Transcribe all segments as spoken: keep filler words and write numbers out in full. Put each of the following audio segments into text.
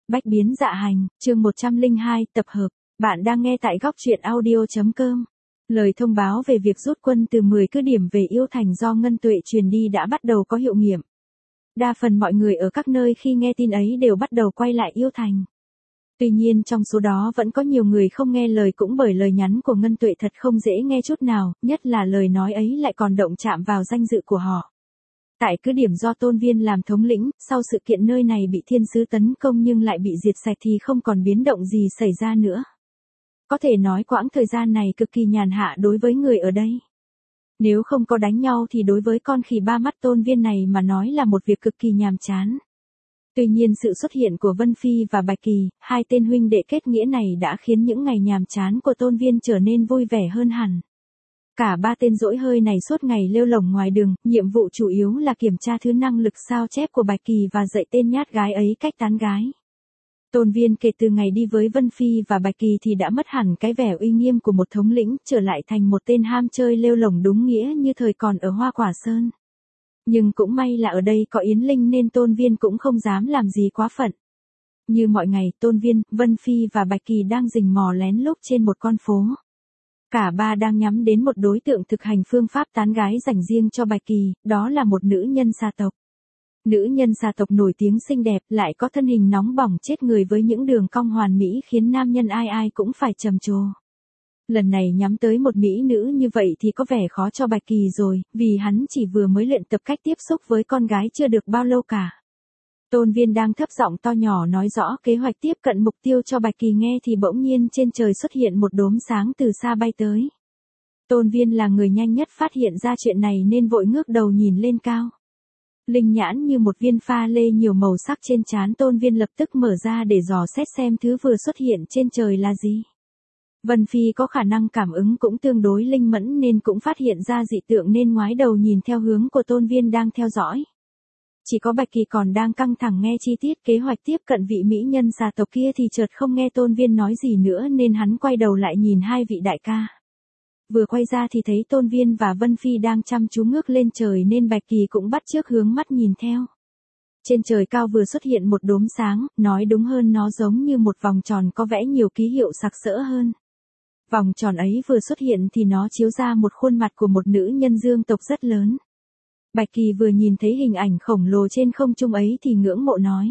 Bách biến dạ hành, chương một trăm lẻ hai, tập hợp. Bạn đang nghe tại góc truyện audio chấm com. Lời thông báo về việc rút quân từ mười cứ điểm về Yêu Thành do Ngân Tuệ truyền đi đã bắt đầu có hiệu nghiệm. Đa phần mọi người ở các nơi khi nghe tin ấy đều bắt đầu quay lại Yêu Thành. Tuy nhiên trong số đó vẫn có nhiều người không nghe lời cũng bởi lời nhắn của Ngân Tuệ thật không dễ nghe chút nào, nhất là lời nói ấy lại còn động chạm vào danh dự của họ. Tại cứ điểm do Tôn Viên làm thống lĩnh, sau sự kiện nơi này bị thiên sứ tấn công nhưng lại bị diệt sạch thì không còn biến động gì xảy ra nữa. Có thể nói quãng thời gian này cực kỳ nhàn hạ đối với người ở đây. Nếu không có đánh nhau thì đối với con khỉ ba mắt Tôn Viên này mà nói là một việc cực kỳ nhàm chán. Tuy nhiên sự xuất hiện của Vân Phi và Bạch Kỳ, hai tên huynh đệ kết nghĩa này đã khiến những ngày nhàm chán của Tôn Viên trở nên vui vẻ hơn hẳn. Cả ba tên dỗi hơi này suốt ngày lêu lổng ngoài đường, nhiệm vụ chủ yếu là kiểm tra thứ năng lực sao chép của Bạch Kỳ và dạy tên nhát gái ấy cách tán gái. Tôn Viên kể từ ngày đi với Vân Phi và Bạch Kỳ thì đã mất hẳn cái vẻ uy nghiêm của một thống lĩnh, trở lại thành một tên ham chơi lêu lổng đúng nghĩa như thời còn ở Hoa Quả Sơn. Nhưng cũng may là ở đây có Yến Linh nên Tôn Viên cũng không dám làm gì quá phận. Như mọi ngày, Tôn Viên, Vân Phi và Bạch Kỳ đang rình mò lén lút trên một con phố. Cả ba đang nhắm đến một đối tượng thực hành phương pháp tán gái dành riêng cho Bạch Kỳ, đó là một nữ nhân gia tộc. Nữ nhân gia tộc nổi tiếng xinh đẹp lại có thân hình nóng bỏng chết người với những đường cong hoàn mỹ khiến nam nhân ai ai cũng phải trầm trồ. Lần này nhắm tới một mỹ nữ như vậy thì có vẻ khó cho Bạch Kỳ rồi, vì hắn chỉ vừa mới luyện tập cách tiếp xúc với con gái chưa được bao lâu cả. Tôn Viên đang thấp giọng to nhỏ nói rõ kế hoạch tiếp cận mục tiêu cho Bạch Kỳ nghe thì bỗng nhiên trên trời xuất hiện một đốm sáng từ xa bay tới. Tôn Viên là người nhanh nhất phát hiện ra chuyện này nên vội ngước đầu nhìn lên cao. Linh nhãn như một viên pha lê nhiều màu sắc trên trán Tôn Viên lập tức mở ra để dò xét xem thứ vừa xuất hiện trên trời là gì. Vân Phi có khả năng cảm ứng cũng tương đối linh mẫn nên cũng phát hiện ra dị tượng nên ngoái đầu nhìn theo hướng của Tôn Viên đang theo dõi. Chỉ có Bạch Kỳ còn đang căng thẳng nghe chi tiết kế hoạch tiếp cận vị mỹ nhân gia tộc kia thì chợt không nghe Tôn Viên nói gì nữa nên hắn quay đầu lại nhìn hai vị đại ca. Vừa quay ra thì thấy Tôn Viên và Vân Phi đang chăm chú ngước lên trời nên Bạch Kỳ cũng bắt chước hướng mắt nhìn theo. Trên trời cao vừa xuất hiện một đốm sáng, nói đúng hơn nó giống như một vòng tròn có vẽ nhiều ký hiệu sặc sỡ hơn. Vòng tròn ấy vừa xuất hiện thì nó chiếu ra một khuôn mặt của một nữ nhân dương tộc rất lớn. Bạch Kỳ vừa nhìn thấy hình ảnh khổng lồ trên không trung ấy thì ngưỡng mộ nói.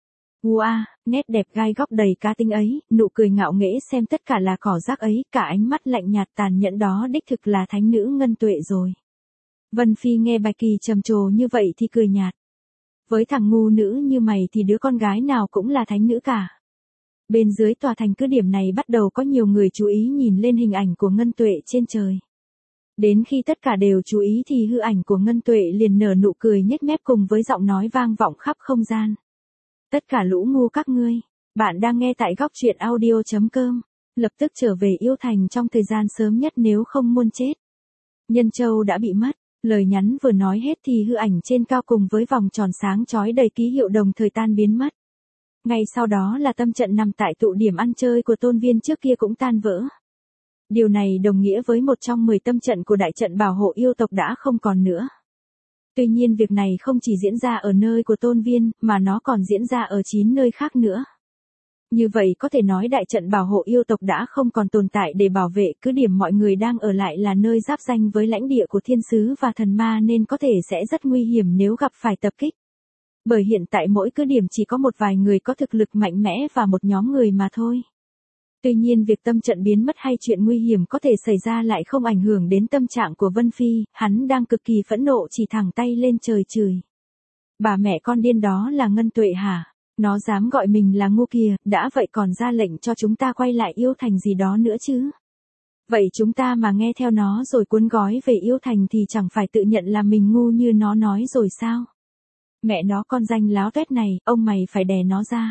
Wow, nét đẹp gai góc đầy cá tính ấy, nụ cười ngạo nghễ xem tất cả là cỏ rác ấy, cả ánh mắt lạnh nhạt tàn nhẫn đó đích thực là thánh nữ Ngân Tuệ rồi. Vân Phi nghe Bạch Kỳ trầm trồ như vậy thì cười nhạt. Với thằng ngu nữ như mày thì đứa con gái nào cũng là thánh nữ cả. Bên dưới tòa thành cứ điểm này bắt đầu có nhiều người chú ý nhìn lên hình ảnh của Ngân Tuệ trên trời. Đến khi tất cả đều chú ý thì hư ảnh của Ngân Tuệ liền nở nụ cười nhếch mép cùng với giọng nói vang vọng khắp không gian. Tất cả lũ ngu các ngươi, bạn đang nghe tại góc truyện audio chấm com, lập tức trở về Yêu Thành trong thời gian sớm nhất nếu không muốn chết. Nhân Châu đã bị mất, lời nhắn vừa nói hết thì hư ảnh trên cao cùng với vòng tròn sáng chói đầy ký hiệu đồng thời tan biến mất. Ngay sau đó là tâm trận nằm tại tụ điểm ăn chơi của Tôn Viên trước kia cũng tan vỡ. Điều này đồng nghĩa với một trong mười tâm trận của đại trận bảo hộ yêu tộc đã không còn nữa. Tuy nhiên việc này không chỉ diễn ra ở nơi của Tôn Viên, mà nó còn diễn ra ở chín nơi khác nữa. Như vậy có thể nói đại trận bảo hộ yêu tộc đã không còn tồn tại để bảo vệ, cứ điểm mọi người đang ở lại là nơi giáp ranh với lãnh địa của thiên sứ và thần ma nên có thể sẽ rất nguy hiểm nếu gặp phải tập kích. Bởi hiện tại mỗi cứ điểm chỉ có một vài người có thực lực mạnh mẽ và một nhóm người mà thôi. Tuy nhiên việc tâm trận biến mất hay chuyện nguy hiểm có thể xảy ra lại không ảnh hưởng đến tâm trạng của Vân Phi, hắn đang cực kỳ phẫn nộ chỉ thẳng tay lên trời chửi. Bà mẹ con điên đó là Ngân Tuệ hả? Nó dám gọi mình là ngu kìa, đã vậy còn ra lệnh cho chúng ta quay lại Yêu Thành gì đó nữa chứ. Vậy chúng ta mà nghe theo nó rồi cuốn gói về Yêu Thành thì chẳng phải tự nhận là mình ngu như nó nói rồi sao? Mẹ nó con danh láo tuét này, ông mày phải đè nó ra.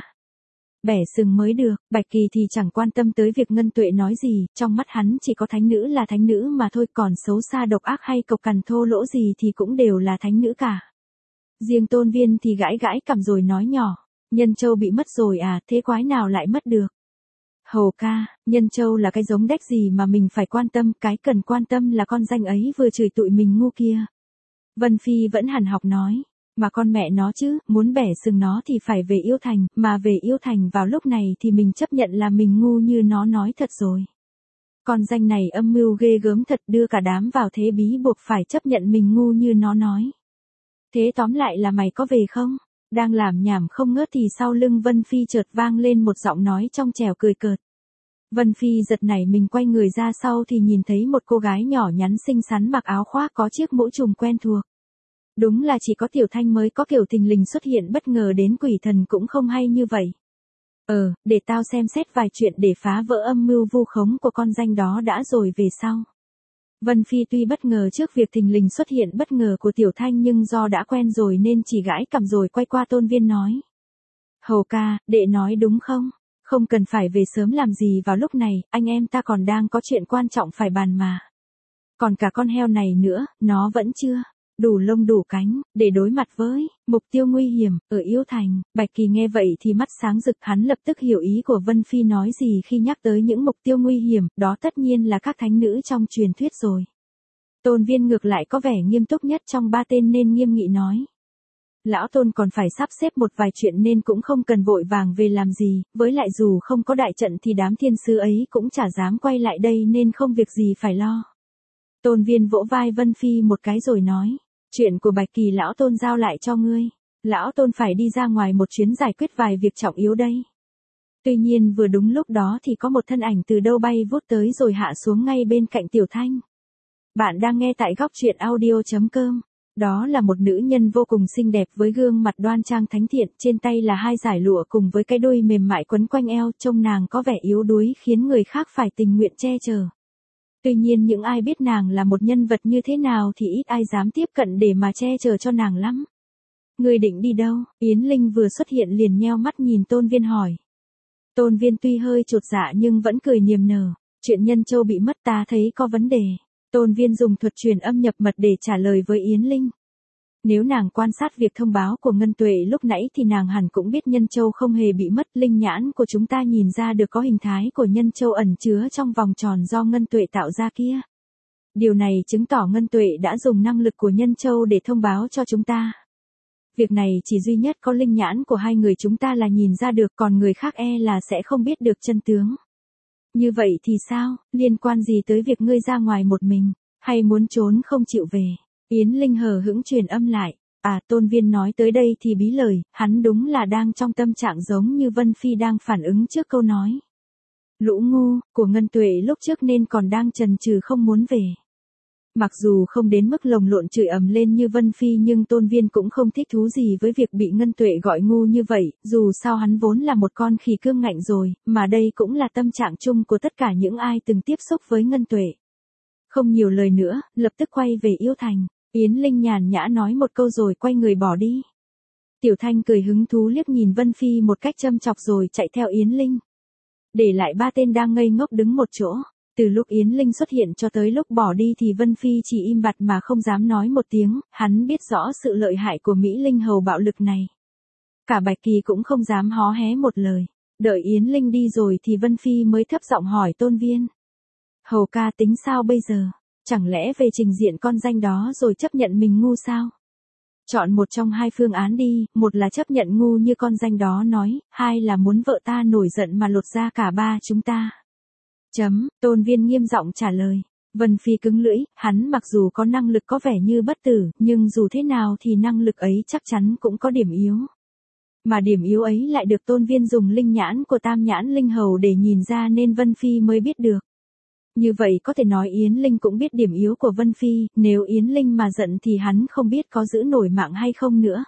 Bẻ sừng mới được, Bạch Kỳ thì chẳng quan tâm tới việc Ngân Tuệ nói gì, trong mắt hắn chỉ có thánh nữ là thánh nữ mà thôi, còn xấu xa độc ác hay cộc cằn thô lỗ gì thì cũng đều là thánh nữ cả. Riêng Tôn Viên thì gãi gãi cằm rồi nói nhỏ, Nhân Châu bị mất rồi à, thế quái nào lại mất được? Hầu ca, Nhân Châu là cái giống đếch gì mà mình phải quan tâm, cái cần quan tâm là con danh ấy vừa chửi tụi mình ngu kia. Vân Phi vẫn hằn học nói, Mà con mẹ nó chứ, muốn bẻ sừng nó thì phải về Yêu Thành, mà về Yêu Thành vào lúc này thì mình chấp nhận là mình ngu như nó nói thật rồi. Con danh này âm mưu ghê gớm thật, đưa cả đám vào thế bí buộc phải chấp nhận mình ngu như nó nói. Thế tóm lại là mày có về không? Đang làm nhảm không ngớt thì sau lưng Vân Phi chợt vang lên một giọng nói trong trẻo cười cợt. Vân Phi giật nảy mình quay người ra sau thì nhìn thấy một cô gái nhỏ nhắn xinh xắn mặc áo khoác có chiếc mũ trùm quen thuộc. Đúng là chỉ có Tiểu Thanh mới có kiểu thình lình xuất hiện bất ngờ đến quỷ thần cũng không hay như vậy. Ờ, để tao xem xét vài chuyện để phá vỡ âm mưu vu khống của con danh đó đã rồi về sau. Vân Phi tuy bất ngờ trước việc thình lình xuất hiện bất ngờ của Tiểu Thanh nhưng do đã quen rồi nên chỉ gãi cằm rồi quay qua Tôn Viên nói. Hầu ca, đệ nói đúng không? Không cần phải về sớm làm gì vào lúc này, anh em ta còn đang có chuyện quan trọng phải bàn mà. Còn cả con heo này nữa, nó vẫn chưa đủ lông đủ cánh, để đối mặt với mục tiêu nguy hiểm, ở Yêu Thành. Bạch Kỳ nghe vậy thì mắt sáng rực, hắn lập tức hiểu ý của Vân Phi nói gì khi nhắc tới những mục tiêu nguy hiểm, đó tất nhiên là các thánh nữ trong truyền thuyết rồi. Tôn Viên ngược lại có vẻ nghiêm túc nhất trong ba tên nên nghiêm nghị nói. Lão Tôn còn phải sắp xếp một vài chuyện nên cũng không cần vội vàng về làm gì, với lại dù không có đại trận thì đám thiên sứ ấy cũng chả dám quay lại đây nên không việc gì phải lo. Tôn Viên vỗ vai Vân Phi một cái rồi nói. Chuyện của Bạch Kỳ lão Tôn giao lại cho ngươi. Lão Tôn phải đi ra ngoài một chuyến giải quyết vài việc trọng yếu đây. Tuy nhiên vừa đúng lúc đó thì có một thân ảnh từ đâu bay vút tới rồi hạ xuống ngay bên cạnh Tiểu Thanh. Bạn đang nghe tại góc truyện audio chấm com. Đó là một nữ nhân vô cùng xinh đẹp với gương mặt đoan trang thánh thiện, trên tay là hai dải lụa cùng với cái đuôi mềm mại quấn quanh eo, trông nàng có vẻ yếu đuối khiến người khác phải tình nguyện che chở. Tuy nhiên những ai biết nàng là một nhân vật như thế nào thì ít ai dám tiếp cận để mà che chở cho nàng lắm. Người định đi đâu? Yến Linh vừa xuất hiện liền nheo mắt nhìn Tôn Viên hỏi. Tôn Viên tuy hơi chột dạ nhưng vẫn cười niềm nở. Chuyện Nhân Châu bị mất ta thấy có vấn đề. Tôn Viên dùng thuật truyền âm nhập mật để trả lời với Yến Linh. Nếu nàng quan sát việc thông báo của Ngân Tuệ lúc nãy thì nàng hẳn cũng biết Nhân Châu không hề bị mất. Linh nhãn của chúng ta nhìn ra được có hình thái của Nhân Châu ẩn chứa trong vòng tròn do Ngân Tuệ tạo ra kia. Điều này chứng tỏ Ngân Tuệ đã dùng năng lực của Nhân Châu để thông báo cho chúng ta. Việc này chỉ duy nhất có linh nhãn của hai người chúng ta là nhìn ra được, còn người khác e là sẽ không biết được chân tướng. Như vậy thì sao, liên quan gì tới việc ngươi ra ngoài một mình, hay muốn trốn không chịu về? Yến Linh hờ hững truyền âm lại. À, Tôn Viên nói tới đây thì bí lời, hắn đúng là đang trong tâm trạng giống như Vân Phi đang phản ứng trước câu nói. Lũ ngu, của Ngân Tuệ lúc trước nên còn đang chần chừ không muốn về. Mặc dù không đến mức lồng lộn chửi ầm lên như Vân Phi nhưng Tôn Viên cũng không thích thú gì với việc bị Ngân Tuệ gọi ngu như vậy, dù sao hắn vốn là một con khỉ cương ngạnh rồi, mà đây cũng là tâm trạng chung của tất cả những ai từng tiếp xúc với Ngân Tuệ. Không nhiều lời nữa, lập tức quay về Yêu Thành. Yến Linh nhàn nhã nói một câu rồi quay người bỏ đi. Tiểu Thanh cười hứng thú liếc nhìn Vân Phi một cách châm chọc rồi chạy theo Yến Linh. Để lại ba tên đang ngây ngốc đứng một chỗ. Từ lúc Yến Linh xuất hiện cho tới lúc bỏ đi thì Vân Phi chỉ im bặt mà không dám nói một tiếng, hắn biết rõ sự lợi hại của Mỹ Linh hầu bạo lực này. Cả Bạch Kỳ cũng không dám hó hé một lời. Đợi Yến Linh đi rồi thì Vân Phi mới thấp giọng hỏi Tôn Viên. Hầu ca tính sao bây giờ? Chẳng lẽ về trình diện con danh đó rồi chấp nhận mình ngu sao? Chọn một trong hai phương án đi, một là chấp nhận ngu như con danh đó nói, hai là muốn vợ ta nổi giận mà lột ra cả ba chúng ta. Chấm, Tôn Viên nghiêm giọng trả lời. Vân Phi cứng lưỡi, hắn mặc dù có năng lực có vẻ như bất tử, nhưng dù thế nào thì năng lực ấy chắc chắn cũng có điểm yếu. Mà điểm yếu ấy lại được Tôn Viên dùng linh nhãn của Tam Nhãn Linh Hầu để nhìn ra nên Vân Phi mới biết được. Như vậy có thể nói Yến Linh cũng biết điểm yếu của Vân Phi, nếu Yến Linh mà giận thì hắn không biết có giữ nổi mạng hay không nữa.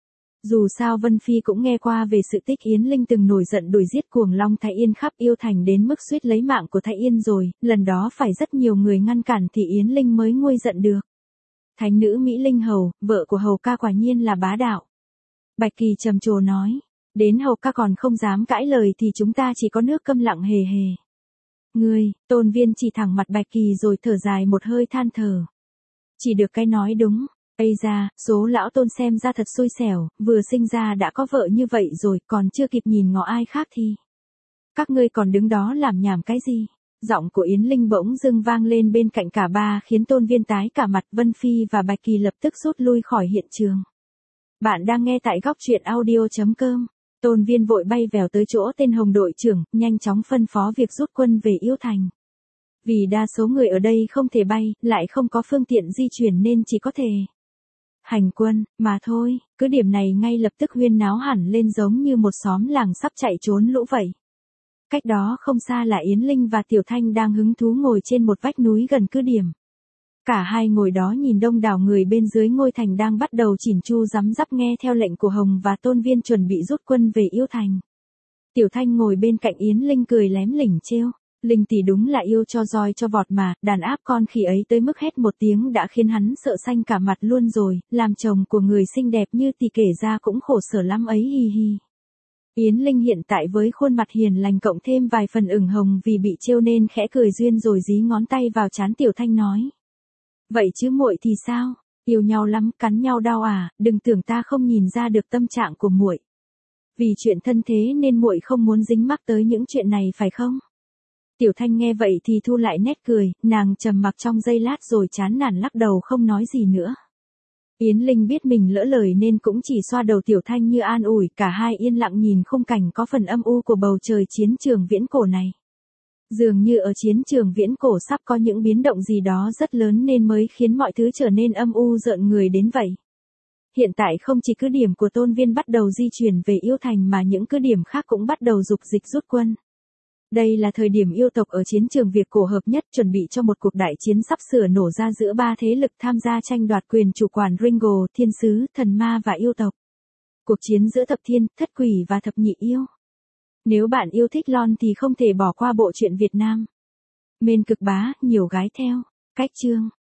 Dù sao Vân Phi cũng nghe qua về sự tích Yến Linh từng nổi giận đuổi giết cuồng long Thái Yên khắp Yêu Thành đến mức suýt lấy mạng của Thái Yên rồi, lần đó phải rất nhiều người ngăn cản thì Yến Linh mới nguôi giận được. Thánh nữ Mỹ Linh Hầu, vợ của Hầu ca quả nhiên là bá đạo. Bạch Kỳ trầm trồ nói, đến Hầu ca còn không dám cãi lời thì chúng ta chỉ có nước câm lặng hề hề. Ngươi, Tôn Viên chỉ thẳng mặt Bạch Kỳ rồi thở dài một hơi than thở. Chỉ được cái nói đúng. Ây da, số lão Tôn xem ra thật xui xẻo, vừa sinh ra đã có vợ như vậy rồi, còn chưa kịp nhìn ngó ai khác thì. Các ngươi còn đứng đó làm nhảm cái gì? Giọng của Yến Linh bỗng dưng vang lên bên cạnh cả ba khiến Tôn Viên tái cả mặt. Vân Phi và Bạch Kỳ lập tức rút lui khỏi hiện trường. Bạn đang nghe tại góc truyện audio chấm com. Tôn Viên vội bay vèo tới chỗ tên Hồng đội trưởng, nhanh chóng phân phó việc rút quân về Yêu Thành. Vì đa số người ở đây không thể bay, lại không có phương tiện di chuyển nên chỉ có thể hành quân, mà thôi. Cứ điểm này ngay lập tức huyên náo hẳn lên giống như một xóm làng sắp chạy trốn lũ vậy. Cách đó không xa là Yến Linh và Tiểu Thanh đang hứng thú ngồi trên một vách núi gần cứ điểm. Cả hai ngồi đó nhìn đông đảo người bên dưới ngôi thành đang bắt đầu chỉn chu rắm rắp nghe theo lệnh của Hồng và Tôn Viên chuẩn bị rút quân về Yêu Thành. Tiểu Thanh ngồi bên cạnh Yến Linh cười lém lỉnh trêu. Linh tỷ đúng là yêu cho roi cho vọt mà, đàn áp con khỉ ấy tới mức hét một tiếng đã khiến hắn sợ xanh cả mặt luôn rồi, làm chồng của người xinh đẹp như tỷ kể ra cũng khổ sở lắm ấy hi hi. Yến Linh hiện tại với khuôn mặt hiền lành cộng thêm vài phần ửng hồng vì bị trêu nên khẽ cười duyên rồi dí ngón tay vào trán Tiểu Thanh nói. Vậy chứ muội thì sao, yêu nhau lắm, cắn nhau đau à, đừng tưởng ta không nhìn ra được tâm trạng của muội. Vì chuyện thân thế nên muội không muốn dính mắc tới những chuyện này phải không? Tiểu Thanh nghe vậy thì thu lại nét cười, nàng trầm mặc trong giây lát rồi chán nản lắc đầu không nói gì nữa. Yến Linh biết mình lỡ lời nên cũng chỉ xoa đầu Tiểu Thanh như an ủi, cả hai yên lặng nhìn khung cảnh có phần âm u của bầu trời chiến trường viễn cổ này. Dường như ở chiến trường viễn cổ sắp có những biến động gì đó rất lớn nên mới khiến mọi thứ trở nên âm u rợn người đến vậy. Hiện tại không chỉ cứ điểm của Tôn Viên bắt đầu di chuyển về Yêu Thành mà những cứ điểm khác cũng bắt đầu dục dịch rút quân. Đây là thời điểm yêu tộc ở chiến trường Việt cổ hợp nhất chuẩn bị cho một cuộc đại chiến sắp sửa nổ ra giữa ba thế lực tham gia tranh đoạt quyền chủ quản Ringo, Thiên Sứ, Thần Ma và yêu tộc. Cuộc chiến giữa thập thiên, thất quỷ và thập nhị yêu. Nếu bạn yêu thích lon thì không thể bỏ qua bộ truyện Việt Nam. Mên cực bá, nhiều gái theo. Cách chương.